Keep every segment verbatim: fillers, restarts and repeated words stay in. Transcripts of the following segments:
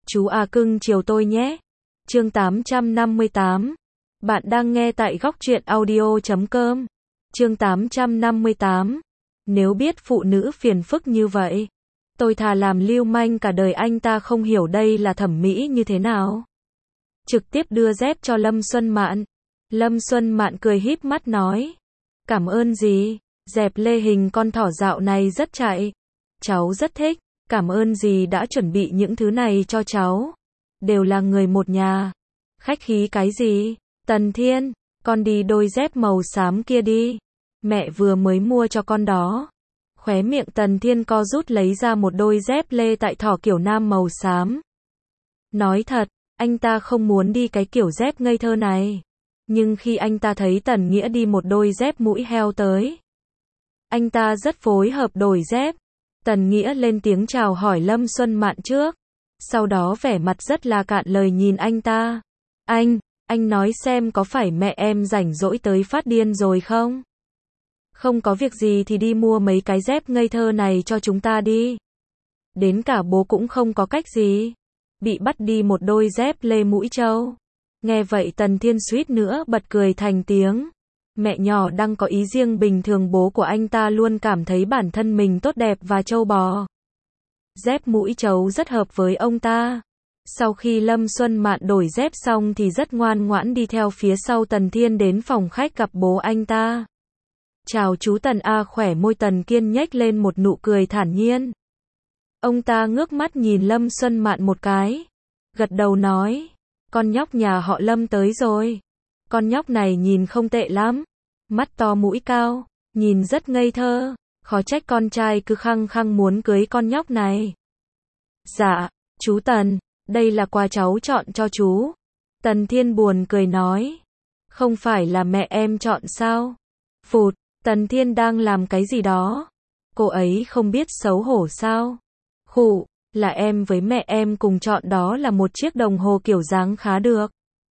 Chú à cưng chiều tôi nhé. Chương tám trăm năm mươi tám. Bạn đang nghe tại góc truyện audio chấm com. Chương tám trăm năm mươi tám. Nếu biết phụ nữ phiền phức như vậy, tôi thà làm lưu manh cả đời. Anh ta không hiểu đây là thẩm mỹ như thế nào. Trực tiếp đưa dép cho Lâm Xuân Mạn. Lâm Xuân Mạn cười híp mắt nói. Cảm ơn dì, dẹp lê hình con thỏ dạo này rất chạy. Cháu rất thích, cảm ơn dì đã chuẩn bị những thứ này cho cháu. Đều là người một nhà. Khách khí cái gì? Tần Thiên, con đi đôi dép màu xám kia đi. Mẹ vừa mới mua cho con đó. Khóe miệng Tần Thiên co rút lấy ra một đôi dép lê tại thỏ kiểu nam màu xám. Nói thật, anh ta không muốn đi cái kiểu dép ngây thơ này. Nhưng khi anh ta thấy Tần Nghĩa đi một đôi dép mũi heo tới, anh ta rất phối hợp đổi dép. Tần Nghĩa lên tiếng chào hỏi Lâm Xuân Mạn trước. Sau đó vẻ mặt rất là cạn lời nhìn anh ta. Anh, anh nói xem có phải mẹ em rảnh rỗi tới phát điên rồi không? Không có việc gì thì đi mua mấy cái dép ngây thơ này cho chúng ta đi. Đến cả bố cũng không có cách gì. Bị bắt đi một đôi dép lê mũi trâu. Nghe vậy Tần Thiên suýt nữa bật cười thành tiếng. Mẹ nhỏ đang có ý riêng, bình thường bố của anh ta luôn cảm thấy bản thân mình tốt đẹp và trâu bò. Dép mũi trâu rất hợp với ông ta. Sau khi Lâm Xuân Mạn đổi dép xong thì rất ngoan ngoãn đi theo phía sau Tần Thiên đến phòng khách gặp bố anh ta. Chào chú Tần A. Khỏe môi Tần Kiên nhếch lên một nụ cười thản nhiên. Ông ta ngước mắt nhìn Lâm Xuân Mạn một cái. Gật đầu nói. Con nhóc nhà họ Lâm tới rồi. Con nhóc này nhìn không tệ lắm. Mắt to mũi cao, nhìn rất ngây thơ. Khó trách con trai cứ khăng khăng muốn cưới con nhóc này. Dạ, chú Tần, đây là quà cháu chọn cho chú. Tần Thiên buồn cười nói. Không phải là mẹ em chọn sao? Phụt, Tần Thiên đang làm cái gì đó? Cô ấy không biết xấu hổ sao? Khụ, là em với mẹ em cùng chọn, đó là một chiếc đồng hồ kiểu dáng khá được.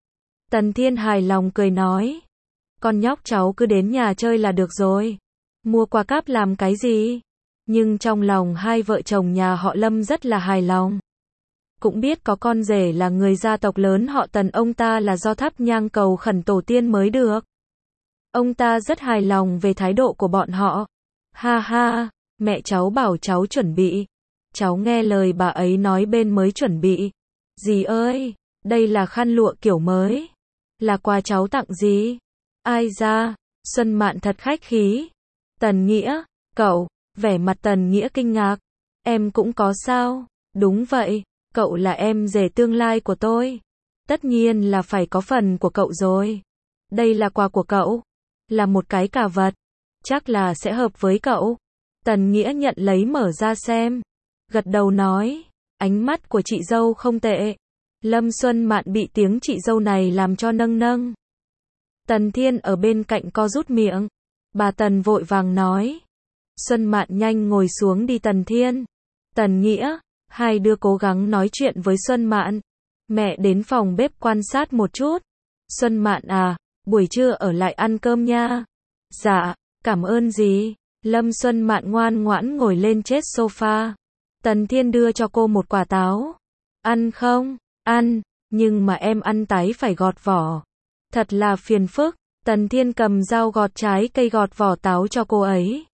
Tần Thiên hài lòng cười nói. Con nhóc cháu cứ đến nhà chơi là được rồi. Mua quà cáp làm cái gì? Nhưng trong lòng hai vợ chồng nhà họ Lâm rất là hài lòng. Cũng biết có con rể là người gia tộc lớn họ Tần, ông ta là do thắp nhang cầu khẩn tổ tiên mới được. Ông ta rất hài lòng về thái độ của bọn họ. Ha ha, mẹ cháu bảo cháu chuẩn bị. Cháu nghe lời bà ấy nói bên mới chuẩn bị. Dì ơi, đây là khăn lụa kiểu mới. Là quà cháu tặng dì. Ai ra, Xuân Mạn thật khách khí. Tần Nghĩa, cậu, vẻ mặt Tần Nghĩa kinh ngạc. Em cũng có sao? Đúng vậy, cậu là em rể tương lai của tôi. Tất nhiên là phải có phần của cậu rồi. Đây là quà của cậu. Là một cái cà vật. Chắc là sẽ hợp với cậu. Tần Nghĩa nhận lấy mở ra xem. Gật đầu nói. Ánh mắt của chị dâu không tệ. Lâm Xuân Mạn bị tiếng chị dâu này làm cho nâng nâng. Tần Thiên ở bên cạnh co rút miệng. Bà Tần vội vàng nói. Xuân Mạn nhanh ngồi xuống đi Tần Thiên. Tần Nghĩa, hai đứa cố gắng nói chuyện với Xuân Mạn. Mẹ đến phòng bếp quan sát một chút. Xuân Mạn à, buổi trưa ở lại ăn cơm nha. Dạ, cảm ơn dì. Lâm Xuân Mạn ngoan ngoãn ngồi lên chết sofa. Tần Thiên đưa cho cô một quả táo. Ăn không? Ăn, nhưng mà em ăn tái phải gọt vỏ. Thật là phiền phức. Tần Thiên cầm dao gọt trái cây gọt vỏ táo cho cô ấy.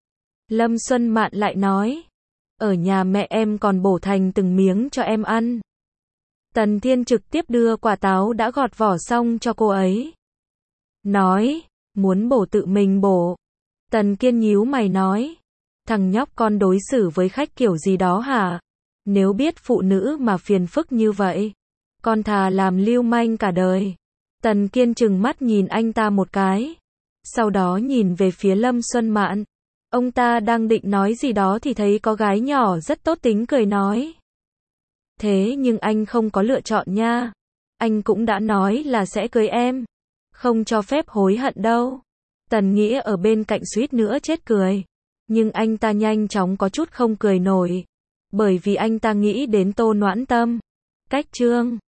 Lâm Xuân Mạn lại nói. Ở nhà mẹ em còn bổ thành từng miếng cho em ăn. Tần Thiên trực tiếp đưa quả táo đã gọt vỏ xong cho cô ấy. Nói, muốn bổ tự mình bổ. Tần Kiên nhíu mày nói. Thằng nhóc con đối xử với khách kiểu gì đó hả? Nếu biết phụ nữ mà phiền phức như vậy, con thà làm lưu manh cả đời. Tần Kiên trừng mắt nhìn anh ta một cái. Sau đó nhìn về phía Lâm Xuân Mạn. Ông ta đang định nói gì đó thì thấy có gái nhỏ rất tốt tính cười nói. Thế nhưng anh không có lựa chọn nha. Anh cũng đã nói là sẽ cưới em. Không cho phép hối hận đâu. Tần Nghĩa ở bên cạnh suýt nữa chết cười. Nhưng anh ta nhanh chóng có chút không cười nổi. Bởi vì anh ta nghĩ đến Tô Noãn Tâm. Cách chương